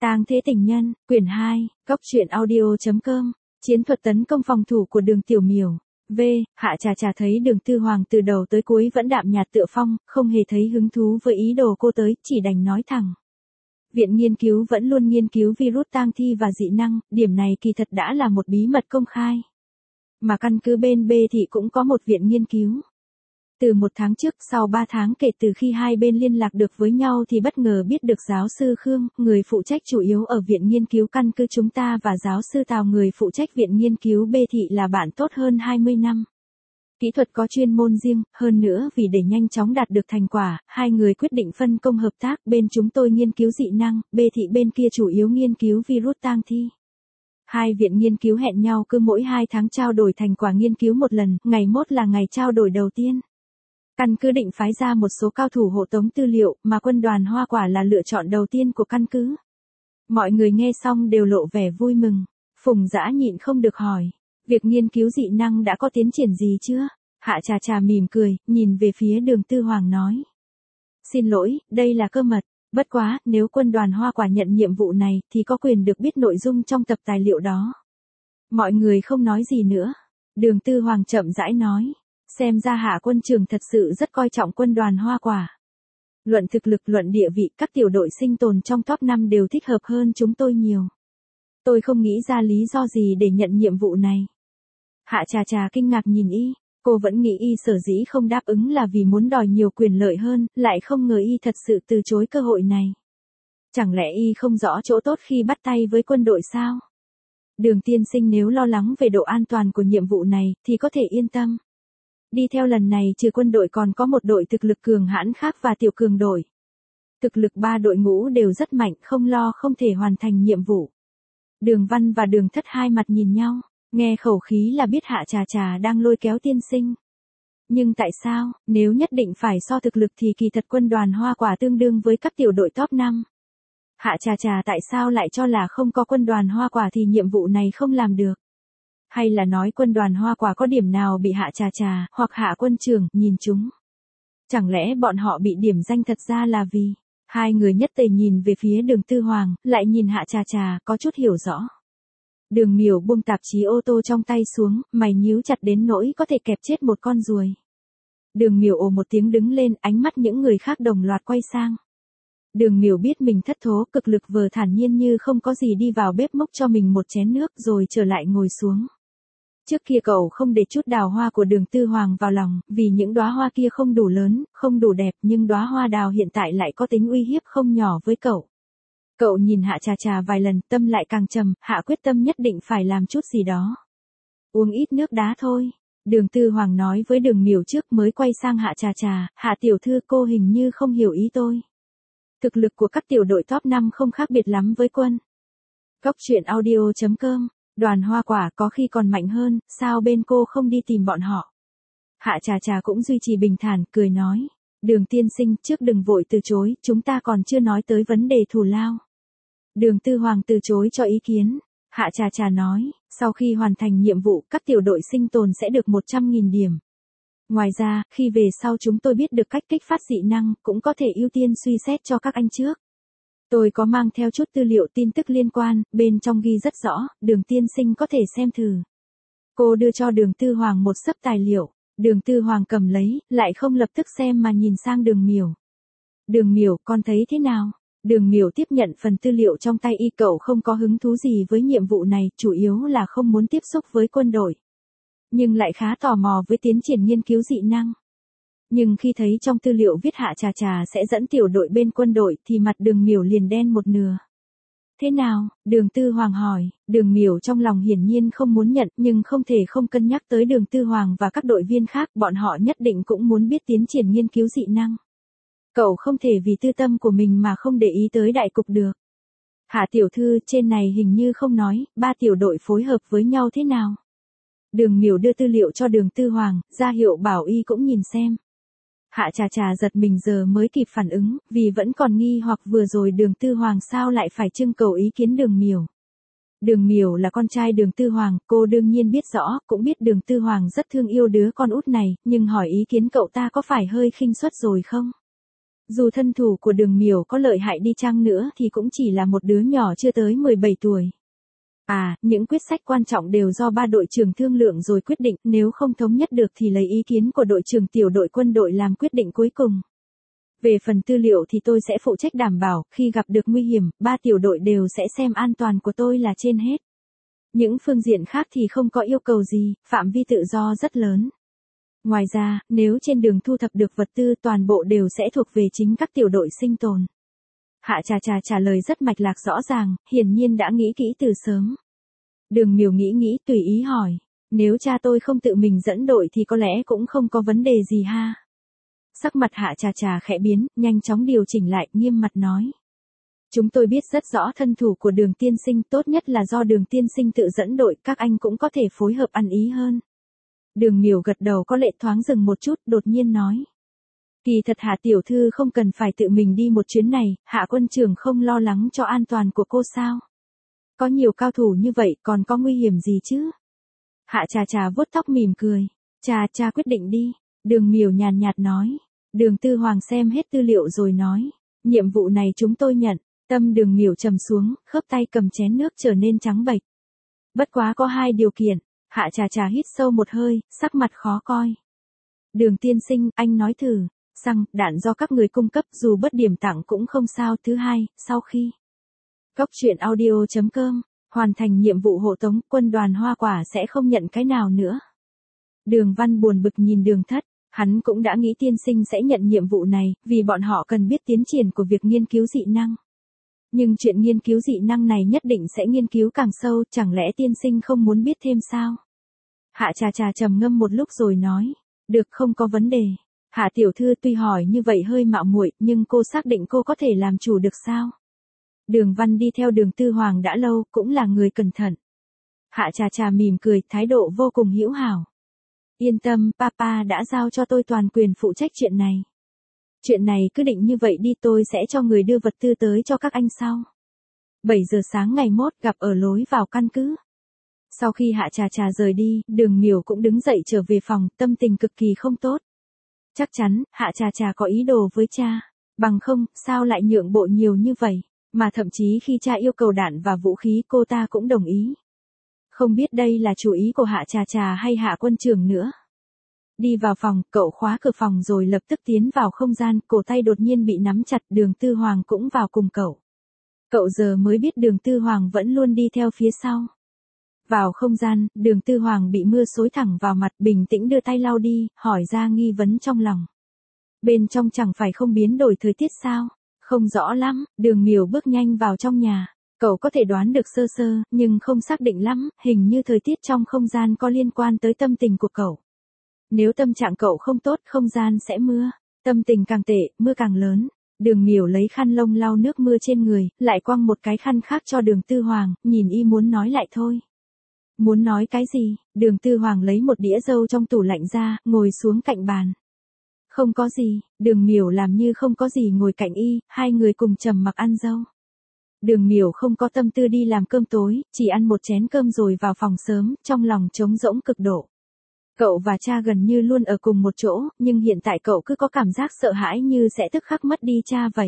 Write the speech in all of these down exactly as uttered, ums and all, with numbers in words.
Tang Thế Tình Nhân, quyển hai, Cốc truyện audio.com, chiến thuật tấn công phòng thủ của Đường Tiểu Miểu. V, Hạ Trà Trà thấy Đường Tư Hoàng từ đầu tới cuối vẫn đạm nhạt tựa phong, không hề thấy hứng thú với ý đồ cô tới, chỉ đành nói thẳng. Viện nghiên cứu vẫn luôn nghiên cứu virus tang thi và dị năng, điểm này kỳ thật đã là một bí mật công khai. Mà căn cứ bên B thì cũng có một viện nghiên cứu. Từ một tháng trước, sau ba tháng kể từ khi hai bên liên lạc được với nhau thì bất ngờ biết được giáo sư Khương, người phụ trách chủ yếu ở viện nghiên cứu căn cứ chúng ta và giáo sư Tào người phụ trách viện nghiên cứu B thị là bạn tốt hơn hai mươi năm. Kỹ thuật có chuyên môn riêng, hơn nữa vì để nhanh chóng đạt được thành quả, hai người quyết định phân công hợp tác, bên chúng tôi nghiên cứu dị năng, B thị bên kia chủ yếu nghiên cứu virus tang thi. Hai viện nghiên cứu hẹn nhau cứ mỗi hai tháng trao đổi thành quả nghiên cứu một lần, ngày mốt là ngày trao đổi đầu tiên. Căn cứ định phái ra một số cao thủ hộ tống tư liệu, mà quân đoàn Hoa Quả là lựa chọn đầu tiên của căn cứ. Mọi người nghe xong đều lộ vẻ vui mừng. Phùng Dã nhịn không được hỏi, việc nghiên cứu dị năng đã có tiến triển gì chưa? Hạ Trà Trà mỉm cười, nhìn về phía Đường Tư Hoàng nói. Xin lỗi, đây là cơ mật, bất quá, nếu quân đoàn Hoa Quả nhận nhiệm vụ này, thì có quyền được biết nội dung trong tập tài liệu đó. Mọi người không nói gì nữa. Đường Tư Hoàng chậm rãi nói. Xem ra Hạ quân trưởng thật sự rất coi trọng quân đoàn Hoa Quả. Luận thực lực, luận địa vị, các tiểu đội sinh tồn trong top năm đều thích hợp hơn chúng tôi nhiều. Tôi không nghĩ ra lý do gì để nhận nhiệm vụ này. Hạ Trà Trà kinh ngạc nhìn y, cô vẫn nghĩ y sở dĩ không đáp ứng là vì muốn đòi nhiều quyền lợi hơn, lại không ngờ y thật sự từ chối cơ hội này. Chẳng lẽ y không rõ chỗ tốt khi bắt tay với quân đội sao? Đường tiên sinh nếu lo lắng về độ an toàn của nhiệm vụ này, thì có thể yên tâm. Đi theo lần này trừ quân đội còn có một đội thực lực cường hãn khác và tiểu cường đội. Thực lực ba đội ngũ đều rất mạnh, không lo không thể hoàn thành nhiệm vụ. Đường Văn và Đường Thất hai mặt nhìn nhau, nghe khẩu khí là biết Hạ Trà Trà đang lôi kéo tiên sinh. Nhưng tại sao, nếu nhất định phải so thực lực thì kỳ thật quân đoàn Hoa Quả tương đương với các tiểu đội top năm. Hạ Trà Trà tại sao lại cho là không có quân đoàn Hoa Quả thì nhiệm vụ này không làm được? Hay là nói quân đoàn Hoa Quả có điểm nào bị Hạ Trà Trà, hoặc Hạ quân trưởng, nhìn chúng? Chẳng lẽ bọn họ bị điểm danh thật ra là vì... Hai người nhất tề nhìn về phía Đường Tư Hoàng, lại nhìn Hạ Trà Trà, có chút hiểu rõ. Đường Miểu buông tạp chí ô tô trong tay xuống, mày nhíu chặt đến nỗi có thể kẹp chết một con ruồi. Đường Miểu ồ một tiếng đứng lên, ánh mắt những người khác đồng loạt quay sang. Đường Miểu biết mình thất thố, cực lực vờ thản nhiên như không có gì đi vào bếp múc cho mình một chén nước rồi trở lại ngồi xuống. Trước kia cậu không để chút đào hoa của Đường Tư Hoàng vào lòng, vì những đóa hoa kia không đủ lớn, không đủ đẹp, nhưng đóa hoa đào hiện tại lại có tính uy hiếp không nhỏ với cậu. Cậu nhìn Hạ Trà Trà vài lần, tâm lại càng trầm, Hạ quyết tâm nhất định phải làm chút gì đó. Uống ít nước đá thôi. Đường Tư Hoàng nói với Đường Miểu trước mới quay sang Hạ Trà Trà, Hạ tiểu thư cô hình như không hiểu ý tôi. Thực lực của các tiểu đội top năm không khác biệt lắm với quân. Cốc truyện audio.com, đoàn Hoa Quả có khi còn mạnh hơn, sao bên cô không đi tìm bọn họ? Hạ Trà Trà cũng duy trì bình thản, cười nói. Đường tiên sinh, trước đừng vội từ chối, chúng ta còn chưa nói tới vấn đề thù lao. Đường Tư Hoàng từ chối cho ý kiến. Hạ Trà Trà nói, sau khi hoàn thành nhiệm vụ, các tiểu đội sinh tồn sẽ được một trăm nghìn điểm. Ngoài ra, khi về sau chúng tôi biết được cách kích phát dị năng, cũng có thể ưu tiên suy xét cho các anh trước. Tôi có mang theo chút tư liệu tin tức liên quan, bên trong ghi rất rõ, Đường tiên sinh có thể xem thử. Cô đưa cho Đường Tư Hoàng một xấp tài liệu. Đường Tư Hoàng cầm lấy, lại không lập tức xem mà nhìn sang Đường Miểu. Đường Miểu, con thấy thế nào? Đường Miểu tiếp nhận phần tư liệu trong tay y, cậu không có hứng thú gì với nhiệm vụ này, chủ yếu là không muốn tiếp xúc với quân đội. Nhưng lại khá tò mò với tiến triển nghiên cứu dị năng. Nhưng khi thấy trong tư liệu viết Hạ Trà Trà sẽ dẫn tiểu đội bên quân đội thì mặt Đường Miểu liền đen một nửa. Thế nào? Đường Tư Hoàng hỏi. Đường Miểu trong lòng hiển nhiên không muốn nhận, nhưng không thể không cân nhắc tới Đường Tư Hoàng và các đội viên khác, bọn họ nhất định cũng muốn biết tiến triển nghiên cứu dị năng. Cậu không thể vì tư tâm của mình mà không để ý tới đại cục được. Hạ tiểu thư, trên này hình như không nói, ba tiểu đội phối hợp với nhau thế nào? Đường Miểu đưa tư liệu cho Đường Tư Hoàng, ra hiệu bảo y cũng nhìn xem. Hạ Trà Trà giật mình giờ mới kịp phản ứng, vì vẫn còn nghi hoặc vừa rồi Đường Tư Hoàng sao lại phải trưng cầu ý kiến Đường Miểu. Đường Miểu là con trai Đường Tư Hoàng, cô đương nhiên biết rõ, cũng biết Đường Tư Hoàng rất thương yêu đứa con út này, nhưng hỏi ý kiến cậu ta có phải hơi khinh suất rồi không? Dù thân thủ của Đường Miểu có lợi hại đi chăng nữa thì cũng chỉ là một đứa nhỏ chưa tới mười bảy tuổi. À, những quyết sách quan trọng đều do ba đội trưởng thương lượng rồi quyết định, nếu không thống nhất được thì lấy ý kiến của đội trưởng tiểu đội quân đội làm quyết định cuối cùng. Về phần tư liệu thì tôi sẽ phụ trách đảm bảo, khi gặp được nguy hiểm, ba tiểu đội đều sẽ xem an toàn của tôi là trên hết. Những phương diện khác thì không có yêu cầu gì, phạm vi tự do rất lớn. Ngoài ra, nếu trên đường thu thập được vật tư toàn bộ đều sẽ thuộc về chính các tiểu đội sinh tồn. Hạ Trà Trà trả lời rất mạch lạc rõ ràng, hiển nhiên đã nghĩ kỹ từ sớm. Đường Miểu nghĩ nghĩ tùy ý hỏi, nếu cha tôi không tự mình dẫn đội thì có lẽ cũng không có vấn đề gì ha. Sắc mặt Hạ Trà Trà khẽ biến, nhanh chóng điều chỉnh lại, nghiêm mặt nói. Chúng tôi biết rất rõ thân thủ của Đường tiên sinh, tốt nhất là do Đường tiên sinh tự dẫn đội, các anh cũng có thể phối hợp ăn ý hơn. Đường Miểu gật đầu có lệ thoáng dừng một chút, đột nhiên nói. Kỳ thật Hạ tiểu thư không cần phải tự mình đi một chuyến này, Hạ quân trưởng không lo lắng cho an toàn của cô sao? Có nhiều cao thủ như vậy còn có nguy hiểm gì chứ? Hạ Trà Trà vuốt tóc mỉm cười. Cha cha quyết định đi. Đường Miểu nhàn nhạt nói. Đường Tư Hoàng xem hết tư liệu rồi nói. Nhiệm vụ này chúng tôi nhận. Tâm Đường Miểu trầm xuống, khớp tay cầm chén nước trở nên trắng bệch. Bất quá có hai điều kiện. Hạ Trà Trà hít sâu một hơi, sắc mặt khó coi. Đường tiên sinh, anh nói thử. Xăng, đạn do các người cung cấp dù bất điểm tặng cũng không sao. Thứ hai, sau khi Cốc truyện audio chấm com hoàn thành nhiệm vụ hộ tống, quân đoàn Hoa Quả sẽ không nhận cái nào nữa. Đường Văn buồn bực nhìn Đường Thất, hắn cũng đã nghĩ tiên sinh sẽ nhận nhiệm vụ này, vì bọn họ cần biết tiến triển của việc nghiên cứu dị năng. Nhưng chuyện nghiên cứu dị năng này nhất định sẽ nghiên cứu càng sâu, chẳng lẽ tiên sinh không muốn biết thêm sao? Hạ Trà Trà trầm ngâm một lúc rồi nói, được, không có vấn đề. Hạ tiểu thư tuy hỏi như vậy hơi mạo muội, nhưng cô xác định cô có thể làm chủ được sao? Đường Văn đi theo Đường Tư Hoàng đã lâu, cũng là người cẩn thận. Hạ Trà Trà mỉm cười, thái độ vô cùng hữu hảo. Yên tâm, papa đã giao cho tôi toàn quyền phụ trách chuyện này. Chuyện này cứ định như vậy đi, tôi sẽ cho người đưa vật tư tới cho các anh sau. bảy giờ sáng ngày mốt gặp ở lối vào căn cứ. Sau khi Hạ Trà Trà rời đi, Đường Miểu cũng đứng dậy trở về phòng, tâm tình cực kỳ không tốt. Chắc chắn, Hạ Trà Trà có ý đồ với cha. Bằng không, sao lại nhượng bộ nhiều như vậy? Mà thậm chí khi cha yêu cầu đạn và vũ khí cô ta cũng đồng ý. Không biết đây là chủ ý của Hạ Trà Trà hay Hạ quân trưởng nữa. Đi vào phòng, cậu khóa cửa phòng rồi lập tức tiến vào không gian, cổ tay đột nhiên bị nắm chặt, Đường Tư Hoàng cũng vào cùng cậu. Cậu giờ mới biết Đường Tư Hoàng vẫn luôn đi theo phía sau. Vào không gian, Đường Tư Hoàng bị mưa xối thẳng vào mặt, bình tĩnh đưa tay lau đi, hỏi ra nghi vấn trong lòng. Bên trong chẳng phải không biến đổi thời tiết sao? Không rõ lắm, Đường Miểu bước nhanh vào trong nhà. Cậu có thể đoán được sơ sơ, nhưng không xác định lắm, hình như thời tiết trong không gian có liên quan tới tâm tình của cậu. Nếu tâm trạng cậu không tốt, không gian sẽ mưa. Tâm tình càng tệ, mưa càng lớn. Đường Miểu lấy khăn lông lau nước mưa trên người, lại quăng một cái khăn khác cho Đường Tư Hoàng, nhìn y muốn nói lại thôi. Muốn nói cái gì? Đường Tư Hoàng lấy một đĩa dâu trong tủ lạnh ra, ngồi xuống cạnh bàn. Không có gì, Đường Miểu làm như không có gì ngồi cạnh y, hai người cùng trầm mặc ăn dâu. Đường Miểu không có tâm tư đi làm cơm tối, chỉ ăn một chén cơm rồi vào phòng sớm, trong lòng trống rỗng cực độ. Cậu và cha gần như luôn ở cùng một chỗ, nhưng hiện tại cậu cứ có cảm giác sợ hãi như sẽ tức khắc mất đi cha vậy.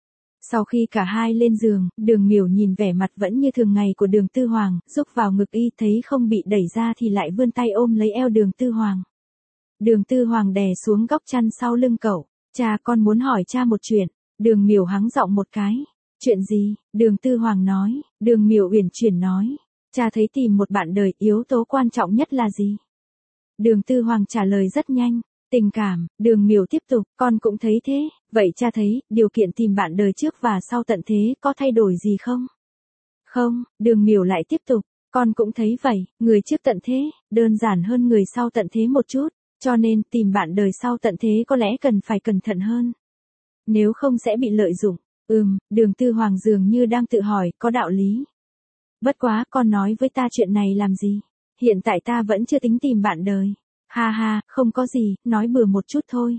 Sau khi cả hai lên giường, Đường Miểu nhìn vẻ mặt vẫn như thường ngày của Đường Tư Hoàng, rúc vào ngực y, thấy không bị đẩy ra thì lại vươn tay ôm lấy eo Đường Tư Hoàng. Đường Tư Hoàng đè xuống góc chăn sau lưng cậu. Cha, con muốn hỏi cha một chuyện. Đường Miểu hắng giọng một cái. Chuyện gì? Đường Tư Hoàng nói. Đường Miểu uyển chuyển nói. Cha thấy tìm một bạn đời, yếu tố quan trọng nhất là gì? Đường Tư Hoàng trả lời rất nhanh. Tình cảm. Đường Miểu tiếp tục. Con cũng thấy thế. Vậy cha thấy, điều kiện tìm bạn đời trước và sau tận thế có thay đổi gì không? Không. Đường Miểu lại tiếp tục. Con cũng thấy vậy. Người trước tận thế, đơn giản hơn người sau tận thế một chút. Cho nên, tìm bạn đời sau tận thế có lẽ cần phải cẩn thận hơn. Nếu không sẽ bị lợi dụng. Ừm, Đường Tư Hoàng dường như đang tự hỏi, có đạo lý. Bất quá, con nói với ta chuyện này làm gì? Hiện tại ta vẫn chưa tính tìm bạn đời. Ha ha, không có gì, nói bừa một chút thôi.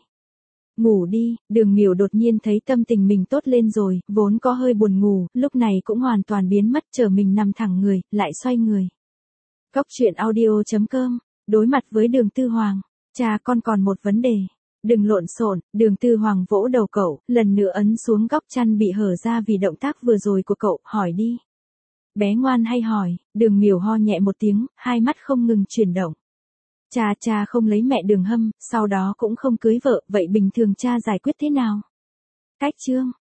Ngủ đi, Đường Miểu đột nhiên thấy tâm tình mình tốt lên rồi, vốn có hơi buồn ngủ, lúc này cũng hoàn toàn biến mất, chờ mình nằm thẳng người, lại xoay người. Cốc truyện audio chấm com, đối mặt với Đường Tư Hoàng. Cha, con còn một vấn đề. Đừng lộn xộn, Đường Tư Hoàng vỗ đầu cậu, lần nữa ấn xuống góc chăn bị hở ra vì động tác vừa rồi của cậu, hỏi đi. Bé ngoan hay hỏi, Đường Miểu ho nhẹ một tiếng, hai mắt không ngừng chuyển động. Cha cha không lấy mẹ Đường Hâm, sau đó cũng không cưới vợ, vậy bình thường cha giải quyết thế nào? Cách chương